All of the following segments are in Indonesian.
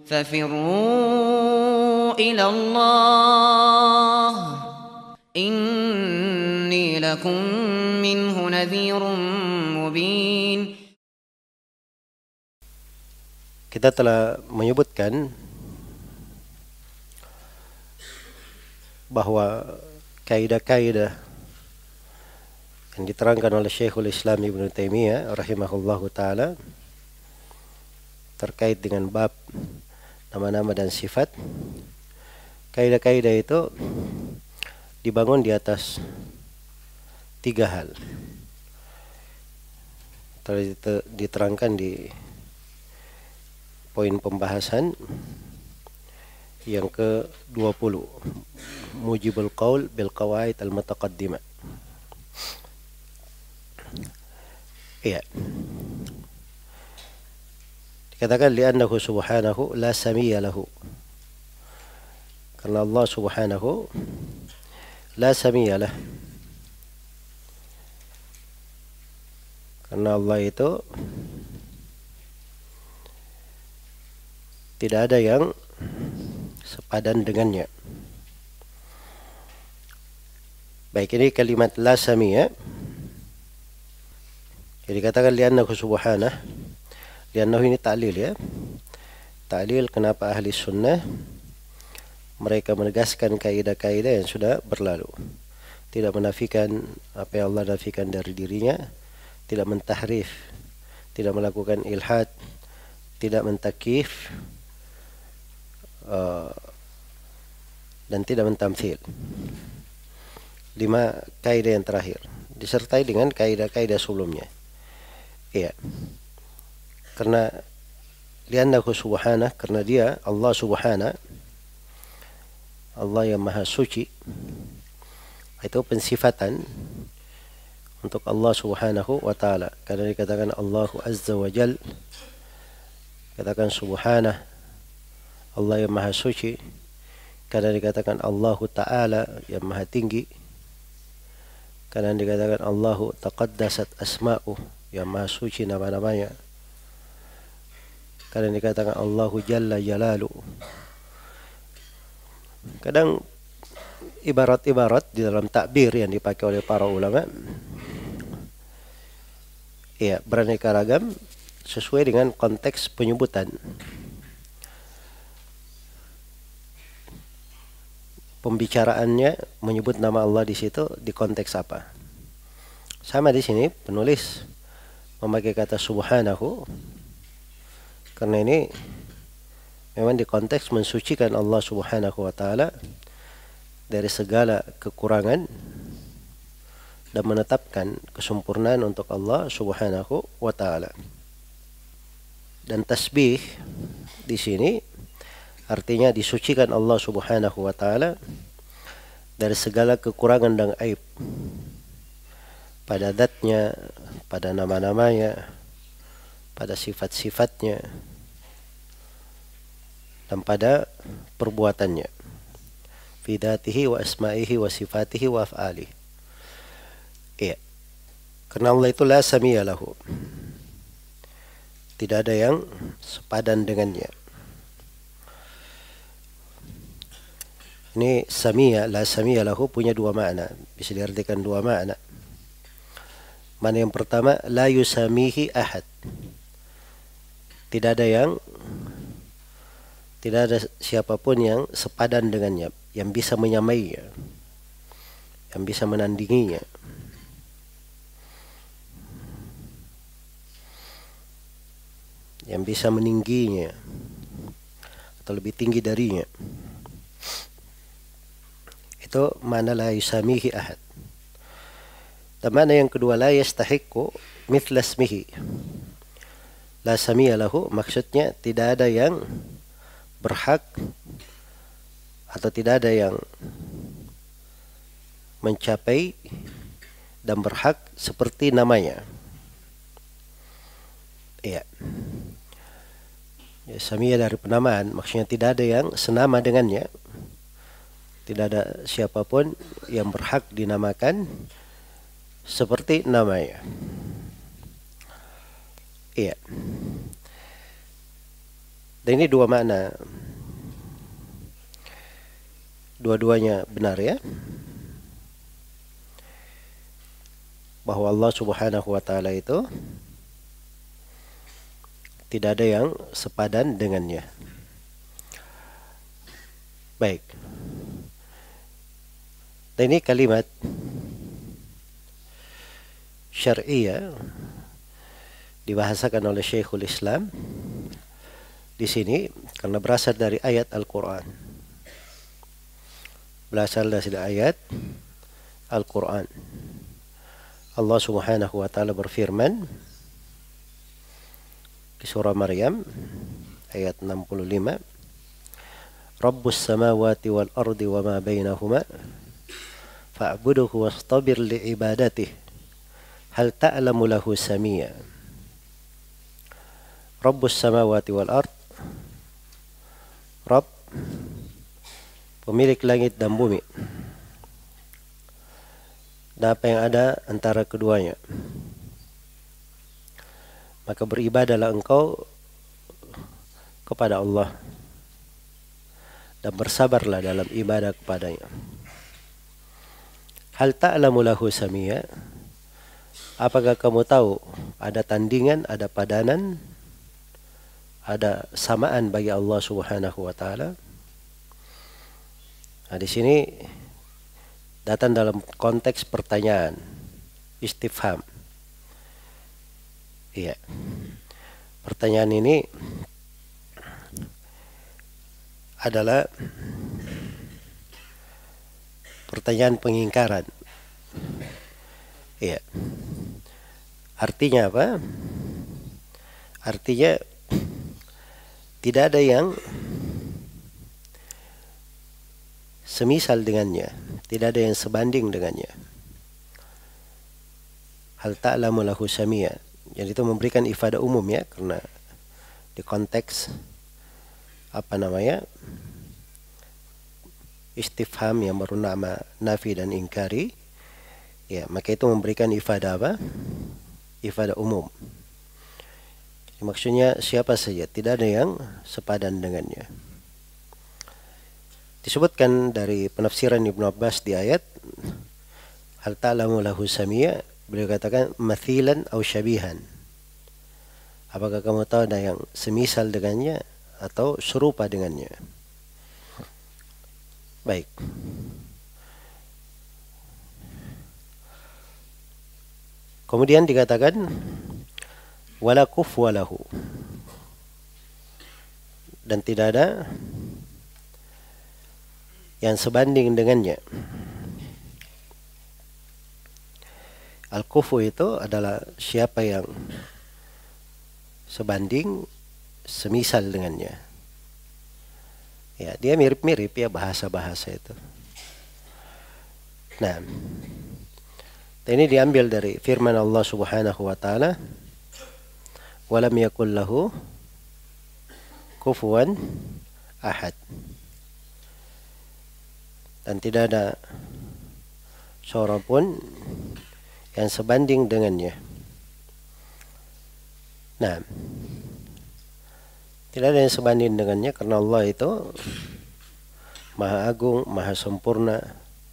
ففروا إلى الله إني لكم منه نذير مبين. Kita telah menyebutkan bahwa kaidah-kaidah yang diterangkan oleh Syekhul Islam Ibnu Taimiyah rahimahullahu taala terkait dengan bab nama-nama dan sifat. Kaidah-kaidah itu dibangun di atas 3 hal. Telah diterangkan di poin pembahasan yang ke-20, mujibul qaul bil qawaid al mutaqaddimah. Iya. Dikatakan li'annahu subhanahu la samiyya lahu. Karena Allah subhanahu la samiyya lah. Karena Allah itu tidak ada yang sepadan dengannya. Baik, ini kalimat la samiyya. Jadi katakan li'annahu subhanah. Li'annahu ini ta'lil ya. Ta'lil kenapa ahli sunnah mereka menegaskan kaidah-kaidah yang sudah berlalu. Tidak menafikan apa yang Allah nafikan dari dirinya, tidak mentahrif, tidak melakukan ilhad, tidak mentakif, dan tidak mentamthil. 5 kaidah yang terakhir disertai dengan kaidah-kaidah sebelumnya. Iya. Karena li'annahu subhanah, karena dia Allah subhanahu, Allah yang maha suci, itu pensifatan untuk Allah subhanahu wa ta'ala. Karena dikatakan Allahu azza wa jal, katakan subhanah, Allah yang maha suci. Karena dikatakan Allahu ta'ala yang maha tinggi. Karena dikatakan Allahu taqaddasat asma'u, yang maha suci nama-namanya. Karena dikatakan Allahu jalla jalalu. Kadang ibarat-ibarat di dalam takbir yang dipakai oleh para ulama, ya, beraneka ragam sesuai dengan konteks penyebutan. Pembicaraannya menyebut nama Allah di situ di konteks apa? Sama di sini penulis memakai kata subhanahu karena ini memang di konteks mensucikan Allah subhanahu wa ta'ala dari segala kekurangan dan menetapkan kesempurnaan untuk Allah subhanahu wa ta'ala. Dan tasbih di sini artinya disucikan Allah subhanahu wa ta'ala dari segala kekurangan dan aib pada zatnya, pada nama-namanya, pada sifat-sifatnya, dan pada perbuatannya. Fi dzatihi wa asma'ihi wa sifatihi wa af'alihi. Iya. Karena Allah itu la samiyya lahu. Tidak ada yang sepadan dengannya. Ini samiyya, la samiyya lahu punya 2 makna. Bisa diartikan 2 makna. Makna yang pertama, la yusamihi ahad. Tidak ada siapapun yang sepadan dengannya, yang bisa menyamainya, yang bisa menandinginya. Yang bisa meningginya atau lebih tinggi darinya. Itu makna la yusamihi ahad. Dan makna yang kedua, la yastahiqqu mithla ismihi. La samiyya lahu maksudnya tidak ada yang berhak atau tidak ada yang mencapai dan berhak seperti namanya. Iya. Ya, samiyya dari penamaan, maksudnya tidak ada yang senama dengannya. Tidak ada siapapun yang berhak dinamakan seperti namanya. Iya. Dan ini dua makna. Dua-duanya benar ya. Bahwa Allah Subhanahu wa taala itu tidak ada yang sepadan dengannya. Baik. Dan ini kalimat syar'iyah dibahasakan oleh Syekhul Islam di sini karena berasal dari ayat Al-Qur'an. Berasal dari ayat Al-Qur'an. Allah Subhanahu wa taala berfirman di surah Maryam ayat 65, Rabbus samawati wal ardi wa ma bainahuma fa'buduhu wastabir li'ibadatihi hal ta'lamu lahu samia. Rabbus samawati wal ard, Rabb pemilik langit dan bumi dan apa yang ada antara keduanya. Maka beribadahlah engkau kepada Allah dan bersabarlah dalam ibadah kepadanya. Hal ta'lamu lahu samia? Apakah kamu tahu ada tandingan, ada padanan, ada samaan bagi Allah Subhanahu wa taala? Nah, di sini datang dalam konteks pertanyaan, istifham. Iya. Pertanyaan ini adalah pertanyaan pengingkaran. Iya. Artinya apa? Artinya tidak ada yang semisal dengannya, tidak ada yang sebanding dengannya. Hal ta'lamu lahu samia. Jadi itu memberikan ifadah umum ya, karena di konteks istifham yang bernama nafi dan ingkari, ya maka itu memberikan ifadah apa? Ifadah umum. Jadi, maksudnya siapa saja, tidak ada yang sepadan dengannya. Disebutkan dari penafsiran Ibnu Abbas di ayat hal ta'lamu lahu samia, beliau katakan mathilan au syabihan. Apakah kamu tahu ada yang semisal dengannya atau serupa dengannya? Baik. Kemudian dikatakan wala kufwa lahu, dan tidak ada yang sebanding dengannya. Al-kufu itu adalah siapa yang sebanding, semisal dengannya. Ya, dia mirip-mirip ya bahasa-bahasa itu. Nah, ini diambil dari firman Allah Subhanahu wa taala, "Walam yakul lahu kufuwan ahad." Dan tidak ada seorang pun yang sebanding dengannya. Nah, tidak ada yang sebanding dengannya karena Allah itu Maha Agung, Maha Sempurna,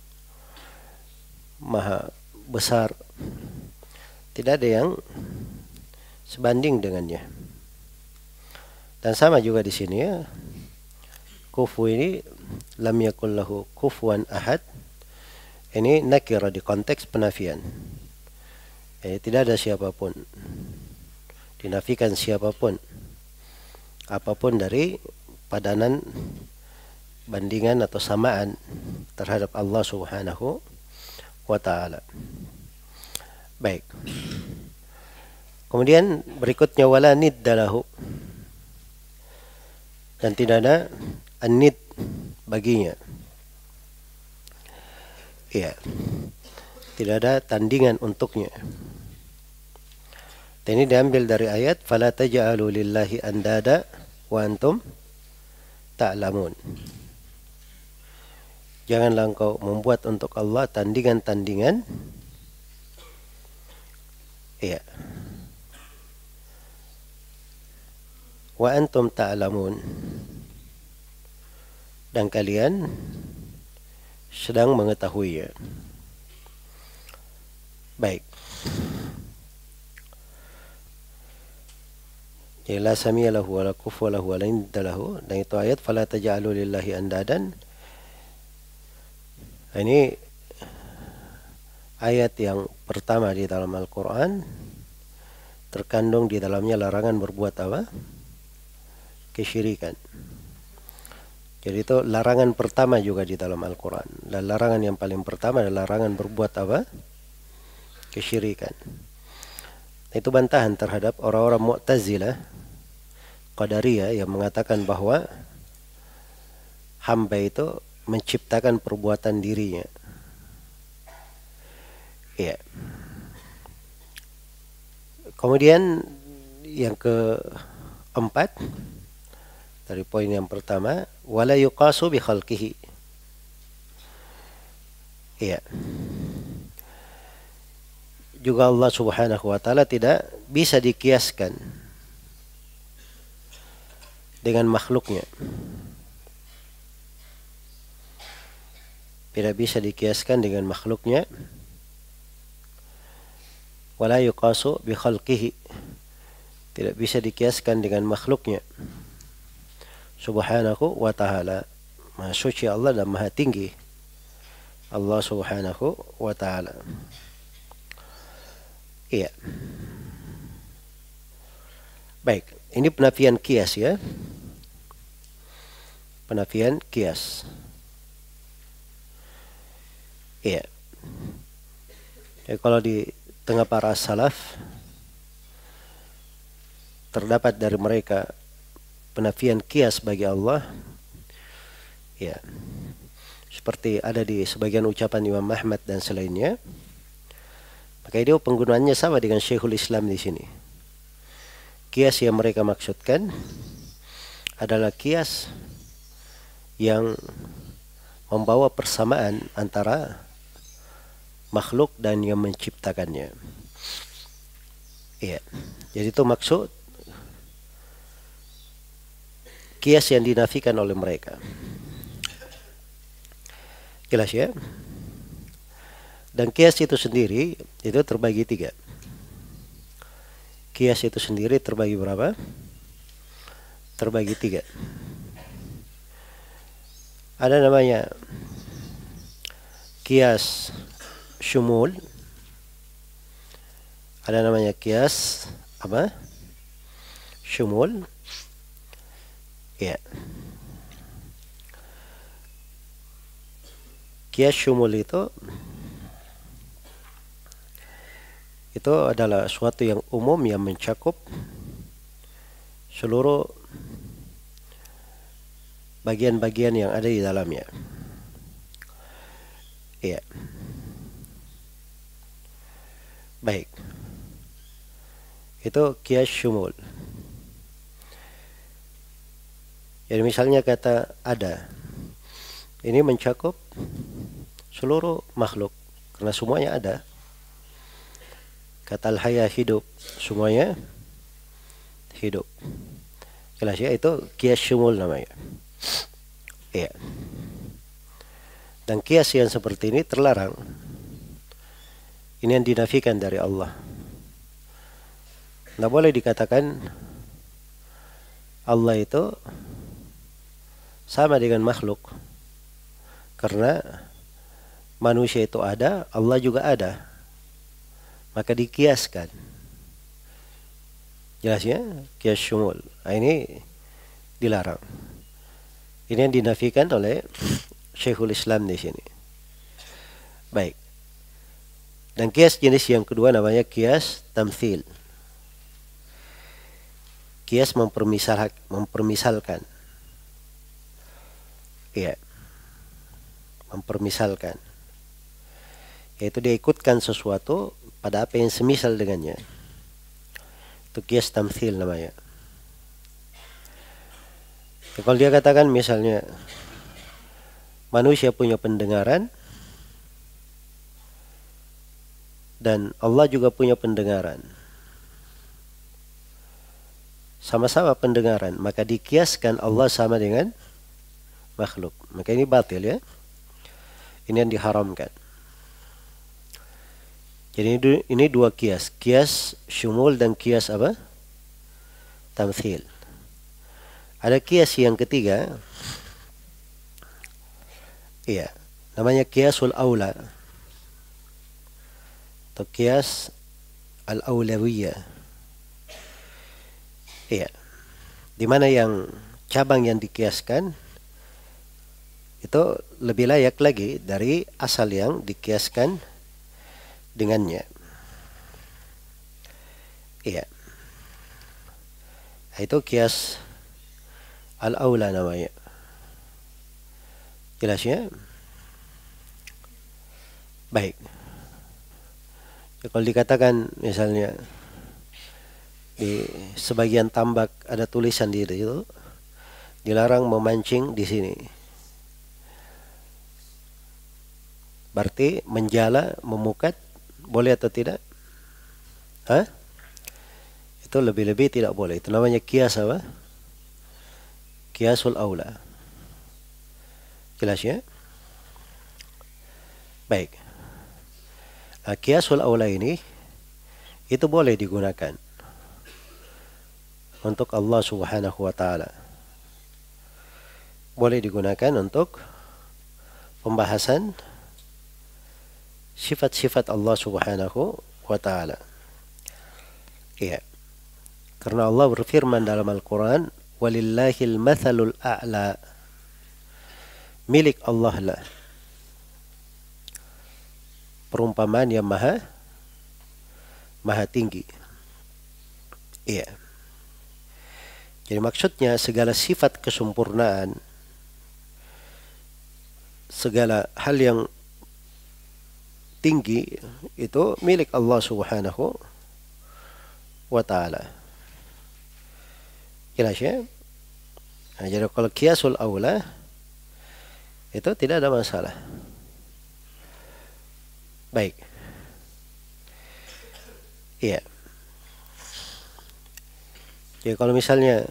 Maha Besar. Tidak ada yang sebanding dengannya. Dan sama juga di sini ya. Kufu ini lam yakul lahu kufuwan ahad. Ini nakira di konteks penafian. Tidak ada siapapun. Dinafikan siapapun. Apapun dari padanan, bandingan atau samaan terhadap Allah Subhanahu wa ta'ala. Baik. Kemudian berikutnya wala niddalahu, dan tidak ada an-nid baginya. Iya. Tidak ada tandingan untuknya. Dan ini diambil dari ayat fala taj'alu lillahi andada wa antum ta'lamun. Janganlah engkau membuat untuk Allah tandingan-tandingan. Iya. wa antum ta'lamun, dan kalian sedang mengetahuinya. Baik. Ya la samia lahu wa la kufuwa lahu wa la nidda lahu, dan itu ayat fala taj'alu lillahi andadan. Ini ayat yang pertama di dalam Al-Quran, terkandung di dalamnya larangan berbuat apa? Kesyirikan. Jadi itu larangan pertama juga di dalam Al-Quran. Dan larangan yang paling pertama adalah larangan berbuat apa? Kesyirikan. Itu bantahan terhadap orang-orang Mu'tazilah, Qadariyah, yang mengatakan bahwa hamba itu menciptakan perbuatan dirinya. Ya. Kemudian yang keempat dari poin yang pertama, wala yuqasu bi khalqihi. Ya. Juga Allah Subhanahu wa taala tidak bisa dikiaskan dengan makhluknya. Tidak bisa dikiaskan dengan makhluknya. Wala yuqasu bi khalqihi. Tidak bisa dikiaskan dengan makhluknya. Subhanahu wa ta'ala. Maha suci Allah dan maha tinggi Allah Subhanahu wa ta'ala. Iya. Baik, ini penafian kias ya. Penafian kias. Iya. Jadi kalau di tengah para salaf terdapat dari mereka penafian kias bagi Allah, ya, seperti ada di sebagian ucapan Imam Ahmad dan selainnya. Maka itu penggunaannya sama dengan Syekhul Islam di sini. Kias yang mereka maksudkan adalah kias yang membawa persamaan antara makhluk dan yang menciptakannya. Iya. Jadi itu maksud kias yang dinafikan oleh mereka. Jelas ya? Dan kias itu sendiri itu terbagi tiga. Kias itu sendiri terbagi berapa? Terbagi tiga. Ada namanya kias syumul. Ada namanya kias apa? Syumul. Ya. Kias syumul itu adalah suatu yang umum yang mencakup seluruh bagian-bagian yang ada di dalamnya. Iya. Baik. Itu kias syumul. Jadi misalnya kata ada. Ini mencakup seluruh makhluk karena semuanya ada. Kata al-haya hidup, semuanya hidup. Jelas ya, itu kias syumul namanya. Iya. Dan kias yang seperti ini terlarang. Ini yang dinafikan dari Allah. Tidak boleh dikatakan Allah itu sama dengan makhluk. Karena manusia itu ada, Allah juga ada. Maka dikiaskan. Jelas ya? Kias syumul. Nah, ini dilarang. Ini yang dinafikan oleh Syekhul Islam di sini. Baik. Dan kias jenis yang kedua namanya kias tamthil. Kias mempermisalkan. Iya. Mempermisalkan. Yaitu dia ikutkan sesuatu pada apa yang semisal dengannya. Itu kias tamthil namanya. Ya, kalau dia katakan misalnya manusia punya pendengaran dan Allah juga punya pendengaran. sama-sama pendengaran, maka dikiaskan Allah sama dengan makhluk. Maka ini batil ya. Ini yang diharamkan. Jadi ini dua kias. Kias syumul dan kias apa? Tamthil. Ada kias yang ketiga. Iya. Namanya kiasul aula. Atau kias al-aulawiyah. Iya. Di mana yang cabang yang dikiaskan itu lebih layak lagi dari asal yang dikiaskan dengannya. Iya. Itu kias al-aula namanya. Jelas ya? Baik. Ya, kalau dikatakan misalnya di sebagian tambak ada tulisan di situ, dilarang memancing di sini. Berarti menjala, memukat, boleh atau tidak? Hah? Itu lebih-lebih tidak boleh. Itu namanya kias apa? Kiasul aula. Jelas ya? Baik. Nah, kiasul aula ini itu boleh digunakan untuk Allah Subhanahu wa taala. Boleh digunakan untuk pembahasan sifat-sifat Allah Subhanahu wa taala. Iya. Karena Allah berfirman dalam Al-Qur'an, "Walillahil matsalul a'la." Milik Allah lah perumpamaan yang maha tinggi. Iya. Jadi maksudnya segala sifat kesempurnaan, segala hal yang tinggi itu milik Allah Subhanahu wa taala. Jelas ya? Nah, jadi kalau kiasul aula itu tidak ada masalah. Baik. Iya. Jadi kalau misalnya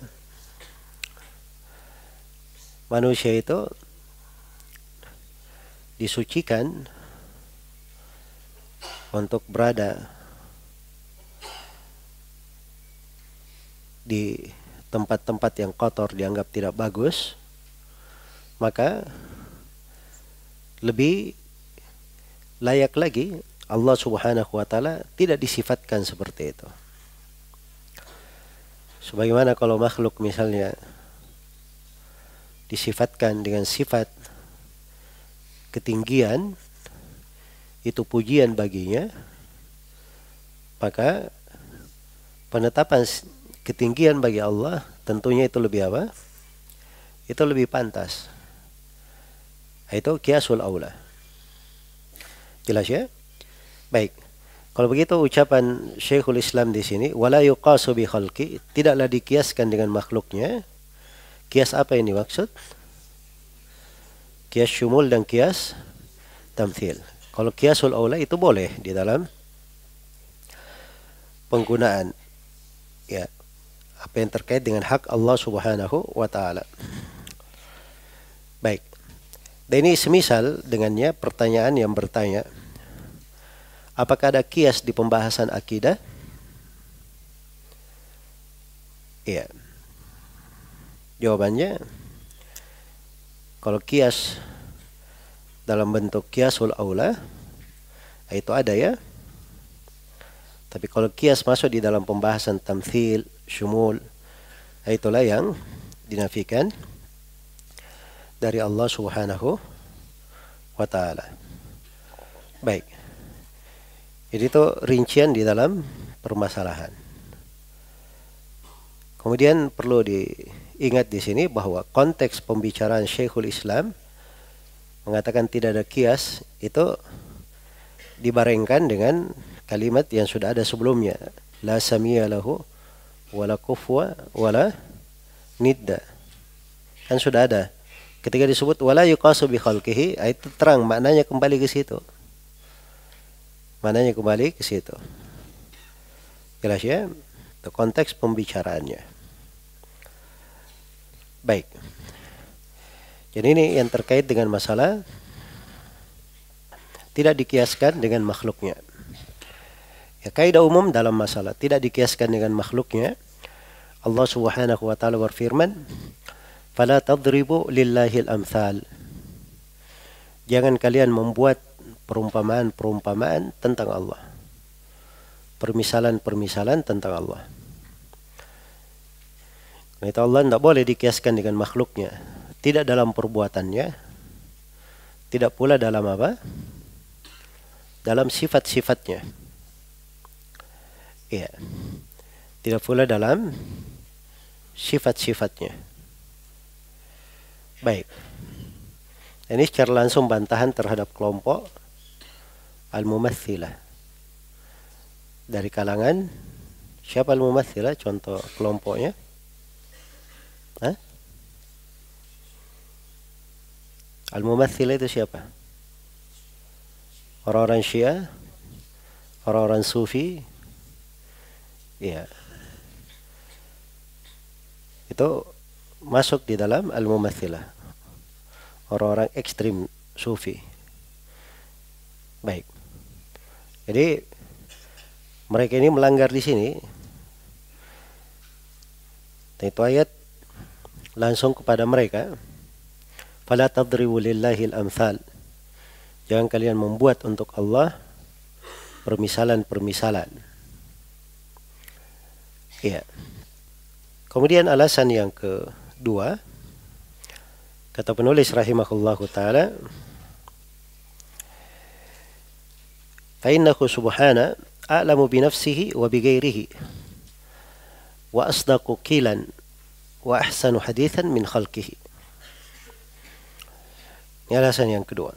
manusia itu disucikan untuk berada di tempat-tempat yang kotor dianggap tidak bagus, maka lebih layak lagi Allah Subhanahu wa taala tidak disifatkan seperti itu. Sebagaimana kalau makhluk misalnya disifatkan dengan sifat ketinggian, itu pujian baginya, maka penetapan ketinggian bagi Allah tentunya itu lebih apa? Itu lebih pantas. Itu kiasul aula. Jelas ya? Baik. Kalau begitu ucapan Syekhul Islam di sini, wala yuqasu bi khalqi, tidaklah dikiaskan dengan makhluknya. Kias apa ini maksud? Kias syumul dan kias tamthil. Kalau kiasul aula itu boleh di dalam penggunaan ya apa yang terkait dengan hak Allah Subhanahu wa taala. Baik. Dan ini semisal dengannya pertanyaan yang bertanya, apakah ada kias di pembahasan akidah? Iya. Jawabannya, kalau kias dalam bentuk kiasul aula, itu ada ya. Tapi kalau kias masuk di dalam pembahasan tamthil, syumul, itulah yang dinafikan dari Allah Subhanahu wa taala. Baik. Jadi itu rincian di dalam permasalahan. Kemudian perlu diingat di sini bahwa konteks pembicaraan Syekhul Islam mengatakan tidak ada kias itu dibarengkan dengan kalimat yang sudah ada sebelumnya, la samia lahu wala kufwa wala nidda. Kan sudah ada. Ketika disebut wala yuqasu bi khalqihi, itu terang maknanya kembali ke situ. Maknanya kembali ke situ. Jelas ya? Itu konteks pembicaraannya. Baik. Jadi ini yang terkait dengan masalah tidak dikiaskan dengan makhluknya. Ya, kaidah umum dalam masalah tidak dikiaskan dengan makhluknya. Allah Subhanahu wa taala berfirman, "Fala tadribu lillahil amthal." Jangan kalian membuat perumpamaan-perumpamaan tentang Allah. Permisalan-permisalan tentang Allah. Itu Allah tidak boleh dikiaskan dengan makhluknya. Tidak dalam perbuatannya. Tidak pula dalam apa? Dalam sifat-sifatnya. Iya. Tidak pula dalam sifat-sifatnya. Baik. Ini secara langsung bantahan terhadap kelompok al-mumattsilah. Dari kalangan siapa al-mumattsilah? Contoh kelompoknya. Hah? Al-mumattsilah itu siapa? Orang-orang Syiah, orang-orang Sufi, ya, itu masuk di dalam al-mumattsilah, orang-orang ekstrim Sufi. Baik, jadi mereka ini melanggar di sini. Itu ayat langsung kepada mereka, "Fala tadribu lillahil amthal." Jangan kalian membuat untuk Allah permisalan-permisalan. Ya. Kemudian alasan yang kedua, kata penulis rahimahullahu taala, "Fa innahu subhana a'lamu bi nafsihi wa bi ghairihi wa asdaqu qilan wa ahsanu hadithan min khalqihi." Ini alasan yang kedua.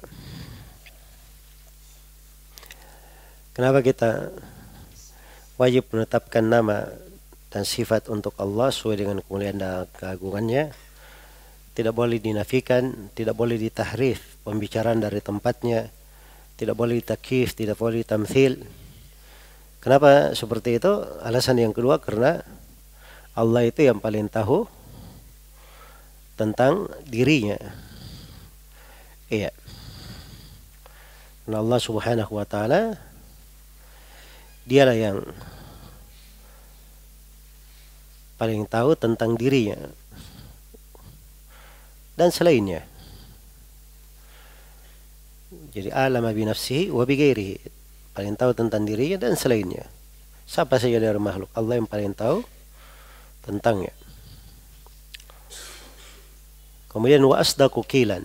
Kenapa kita wajib menetapkan nama dan sifat untuk Allah sesuai dengan kemuliaan dan keagungannya? Tidak boleh dinafikan, tidak boleh ditahrif pembicaraan dari tempatnya, tidak boleh ditakyif, tidak boleh ditamthil. Kenapa seperti itu? Alasan yang kedua, karena Allah itu yang paling tahu tentang dirinya. Iya. Karena Allah Subhanahu wa taala dialah yang paling tahu tentang dirinya dan selainnya. Jadi alama bi nafsihi wa bi ghairihi, paling tahu tentang dirinya dan selainnya. Siapa saja dari makhluk, Allah yang paling tahu tentangnya. Kemudian wa asdaqu qilan,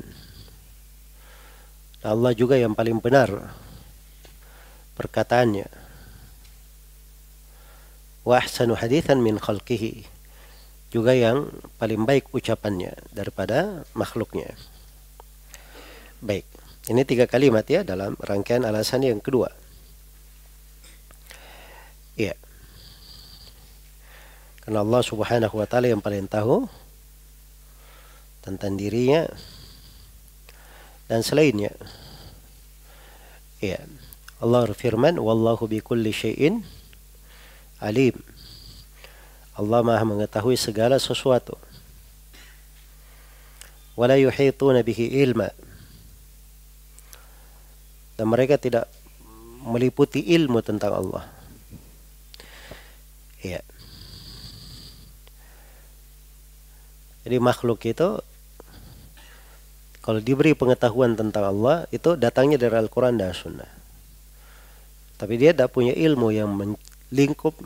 Allah juga yang paling benar perkataannya. Wa ahsanu hadithan min khalqihi, juga yang paling baik ucapannya daripada makhluknya. Baik, ini 3 kalimat ya dalam rangkaian alasan yang kedua. Iya. Karena Allah Subhanahu wa taala yang paling tahu tentang dirinya dan selainnya. Iya. Allah berfirman, "Wallahu bikulli syai'in alim." Allah Maha mengetahui segala sesuatu. Wala yuhituna bihi ilma, dan mereka tidak meliputi ilmu tentang Allah. Ya. Jadi makhluk itu kalau diberi pengetahuan tentang Allah itu datangnya dari Al-Quran dan Sunnah. Tapi dia tidak punya ilmu yang lingkup,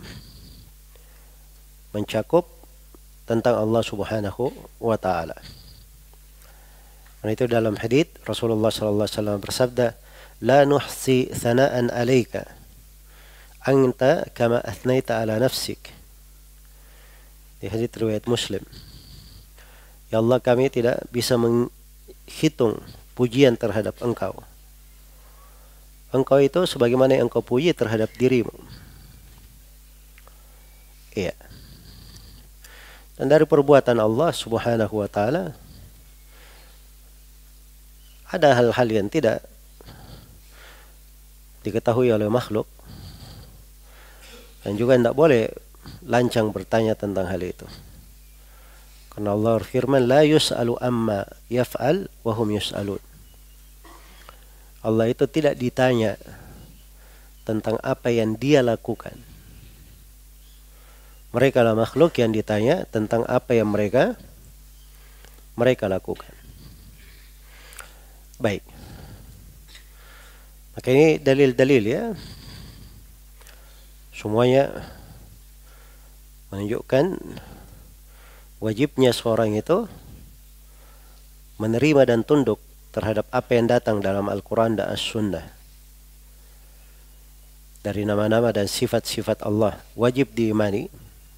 mencakup tentang Allah Subhanahu wa taala. Dan itu dalam hadits Rasulullah sallallahu alaihi wasallam bersabda, "La nuhsi thana'an 'alaika anta kama athnaita 'ala nafsik." Di hadits riwayat Muslim. Ya Allah, kami tidak bisa menghitung pujian terhadap Engkau. Engkau itu sebagaimana yang Engkau puji terhadap dirimu. Iya. Dan dari perbuatan Allah Subhanahu wa taala ada hal-hal yang tidak diketahui oleh makhluk, dan juga tidak boleh lancang bertanya tentang hal itu. Karena Allah berfirman, la yus'alu amma yaf'al wa hum yus'alun. Allah itu tidak ditanya tentang apa yang dia lakukan. Mereka lah makhluk yang ditanya tentang apa yang mereka lakukan. Baik. Maka ini dalil-dalil ya. Semuanya menunjukkan wajibnya seorang itu menerima dan tunduk terhadap apa yang datang dalam Al-Quran dan As-Sunnah. Dari nama-nama dan sifat-sifat Allah. Wajib diimani.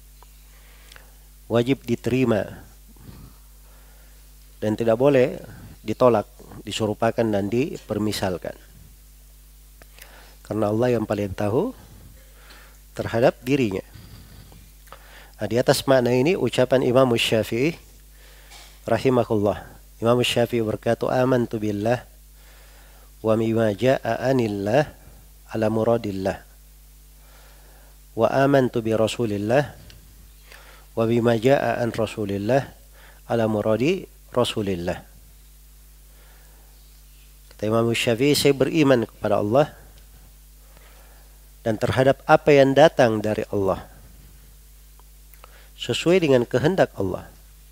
Wajib diterima. Dan tidak boleh ditolak, diserupakan dan dipermisalkan. Karena Allah yang paling tahu terhadap dirinya. Nah, di atas makna ini ucapan Imam Syafi'i rahimahullah. Imam Syafi'i berkata, amantu billah wa bima jaa'a anillah ala muradillah. Wa amantu bi Rasulillah wa bima jaa'a an Rasulillah ala muradi Rasulillah. Kata Imam Syafi'i, saya beriman kepada Allah dan terhadap apa yang datang dari Allah sesuai dengan kehendak Allah.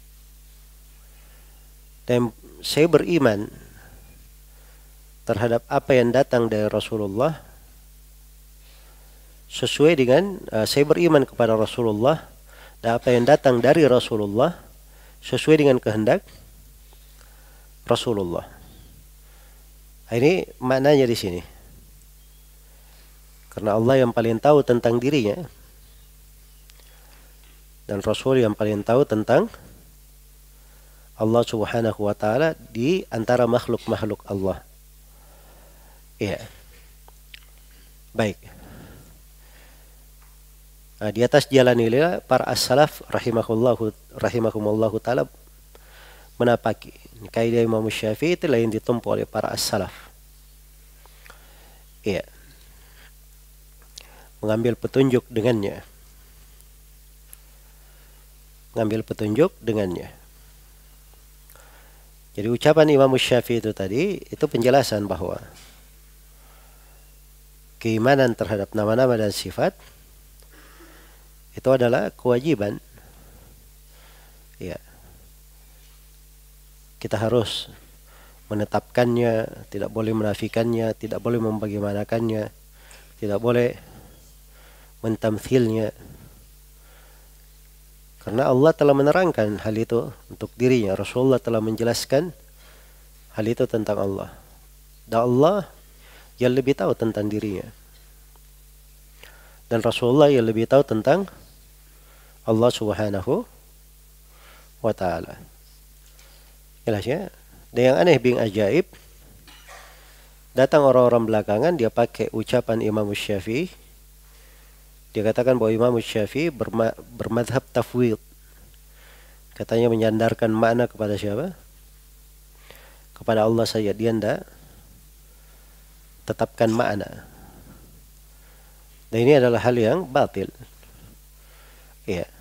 Dan saya beriman terhadap apa yang datang dari Rasulullah sesuai dengan saya beriman kepada Rasulullah dan apa yang datang dari Rasulullah sesuai dengan kehendak Rasulullah. Ini maknanya di sini. Karena Allah yang paling tahu tentang dirinya dan Rasul yang paling tahu tentang Allah Subhanahu wa taala di antara makhluk-makhluk Allah. Iya. Baik. Nah, di atas jalan inilah para as-salaf rahimahumullahu taala menapaki. Kaidah Imam Syafi'i itu yang ditempuh oleh para as-salaf. Iya. Mengambil petunjuk dengannya. Jadi ucapan Imam Syafi'i itu tadi, itu penjelasan bahwa keimanan terhadap nama-nama dan sifat itu adalah kewajiban. Ya. Kita harus menetapkannya, tidak boleh menafikannya, tidak boleh membagaimanakannya, tidak boleh mentamthilnya. Karena Allah telah menerangkan hal itu untuk dirinya. Rasulullah telah menjelaskan hal itu tentang Allah. Dan Allah yang lebih tahu tentang dirinya. Dan Rasulullah yang lebih tahu tentang Allah Subhanahu wa ta'ala. Jelas ya? Dan yang aneh bin ajaib, datang orang-orang belakangan, dia pakai ucapan Imam Syafi'i. Dia katakan bahwa Imam Syafi'i bermadhab tafwid. Katanya menyandarkan makna kepada siapa? Kepada Allah saja. Dia tidak tetapkan makna. Dan ini adalah hal yang batil. Iya.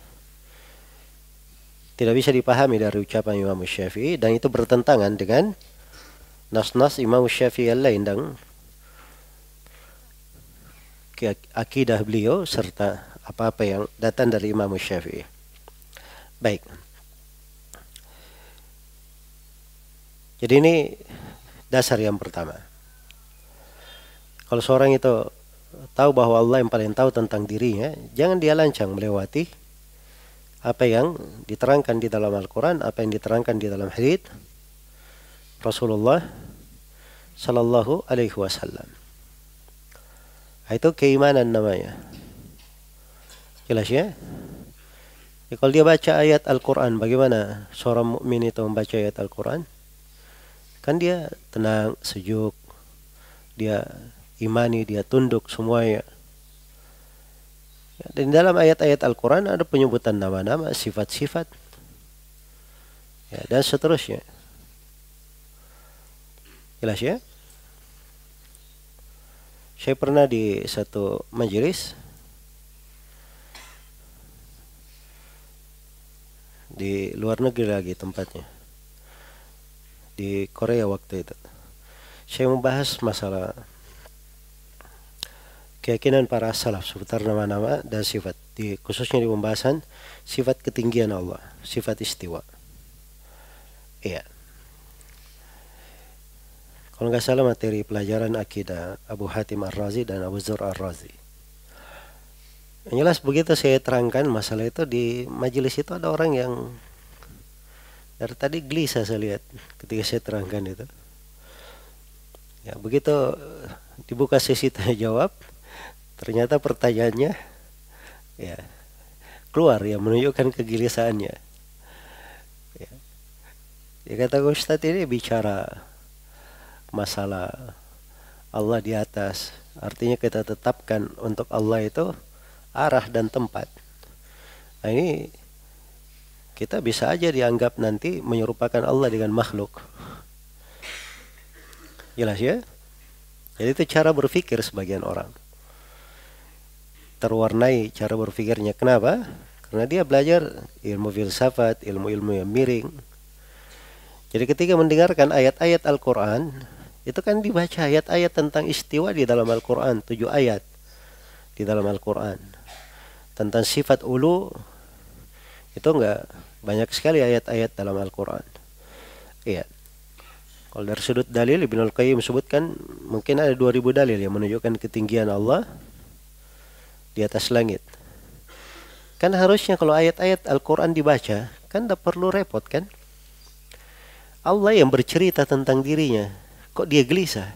Tidak bisa dipahami dari ucapan Imam Syafi'i. Dan itu bertentangan dengan nas-nas Imam Syafi'i yang lain dan akidah beliau serta apa-apa yang datang dari Imam Syafi'i. Baik. Jadi ini dasar yang pertama. Kalau seorang itu tahu bahwa Allah yang paling tahu tentang dirinya, jangan dia lancang melewati apa yang diterangkan di dalam Al-Quran, apa yang diterangkan di dalam hadits Rasulullah Sallallahu Alaihi Wasallam. Itu keimanan namanya. Jelas ya? Ya, kalau dia baca ayat Al-Quran, bagaimana seorang mukmin itu membaca ayat Al-Quran? Kan dia tenang, sejuk, dia imani, dia tunduk semuanya. Ya, dan dalam ayat-ayat Al-Quran ada penyebutan nama-nama, sifat-sifat, ya, dan seterusnya. Jelas ya? Saya pernah di satu majelis di luar negeri lagi tempatnya, di Korea waktu itu. Saya membahas masalah keyakinan para salaf seputar nama-nama dan sifat, khususnya di pembahasan sifat ketinggian Allah, sifat istiwa. Iya. Kalau nggak salah materi pelajaran akidah Abu Hatim Ar-Razi dan Abu Zur Ar-Razi. Yang jelas begitu saya terangkan masalah itu di majelis itu, ada orang yang dari tadi gelisah saya lihat ketika saya terangkan itu. Ya, begitu dibuka sesi tanya jawab, ternyata pertanyaannya ya keluar ya, menunjukkan kegelisahannya. Ya. Dia kata, Ustaz ini bicara masalah Allah di atas, artinya kita tetapkan untuk Allah itu arah dan tempat. Nah, ini kita bisa aja dianggap nanti menyerupakan Allah dengan makhluk. Jelas ya? Jadi itu cara berpikir sebagian orang. Terwarnai cara berpikirnya. Kenapa? Karena dia belajar ilmu filsafat, ilmu-ilmu yang miring. Jadi ketika mendengarkan ayat-ayat Al-Quran, itu kan dibaca ayat-ayat tentang istiwa di dalam Al-Quran, 7 ayat di dalam Al-Quran. Tentang sifat ulu, itu enggak banyak sekali ayat-ayat dalam Al-Quran. Iya. Kalau dari sudut dalil, Ibnu Al-Qayyim sebutkan mungkin ada 2000 dalil yang menunjukkan ketinggian Allah di atas langit. Kan harusnya kalau ayat-ayat Al-Quran dibaca, kan tidak perlu repot kan? Allah yang bercerita tentang dirinya, kok dia gelisah?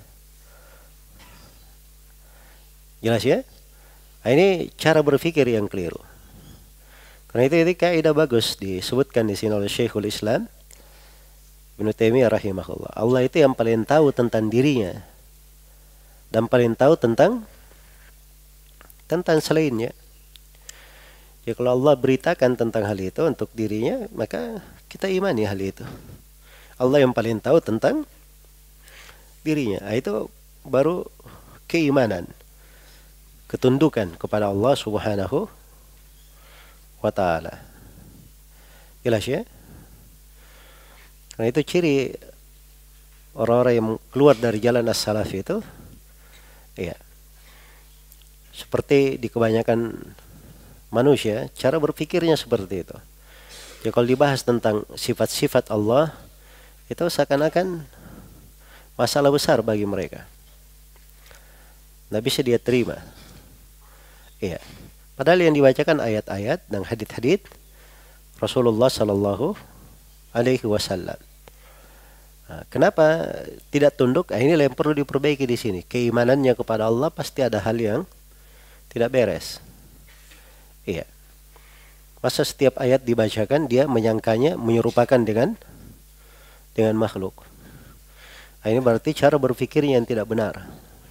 Jelas ya? Nah, ini cara berpikir yang keliru. Karena itu kaidah bagus disebutkan di sini oleh Syekhul Islam Ibnu Taimiyah rahimahullah. Allah itu yang paling tahu tentang dirinya dan paling tahu tentang selainnya. Ya, kalau Allah beritakan tentang hal itu untuk dirinya, maka kita imani hal itu. Allah yang paling tahu tentang dirinya. Nah, itu baru keimanan, ketundukan kepada Allah Subhanahu wa ta'ala. Jelas ya? Karena itu ciri orang-orang yang keluar dari jalan as-salaf itu, ya, seperti di kebanyakan manusia, cara berpikirnya seperti itu. Ya, kalau dibahas tentang sifat-sifat Allah, itu seakan-akan masalah besar bagi mereka. Nggak bisa dia terima. Iya. Padahal yang dibacakan ayat-ayat dan hadits-hadits Rasulullah Sallallahu Alaihi Wasallam. Nah, kenapa tidak tunduk? Nah, inilah yang perlu diperbaiki di sini. Keimanannya kepada Allah pasti ada hal yang tidak beres. Iya. Masa setiap ayat dibacakan dia menyangkanya menyerupakan dengan makhluk. Nah, ini berarti cara berpikirnya yang tidak benar.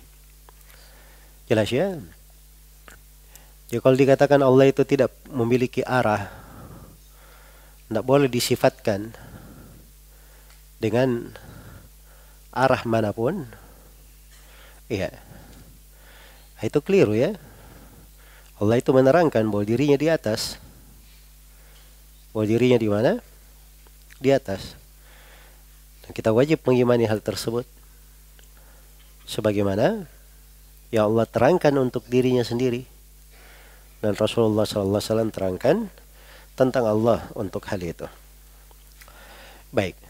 Jelas ya? Ya, kalau dikatakan Allah itu tidak memiliki arah, tidak boleh disifatkan dengan arah manapun, iya, itu keliru ya. Allah itu menerangkan bahwa dirinya di atas. Bahwa dirinya di mana? Di atas. Dan kita wajib mengimani hal tersebut. Sebagaimana yang Allah terangkan untuk dirinya sendiri. Dan Rasulullah SAW terangkan tentang Allah untuk hal itu. Baik.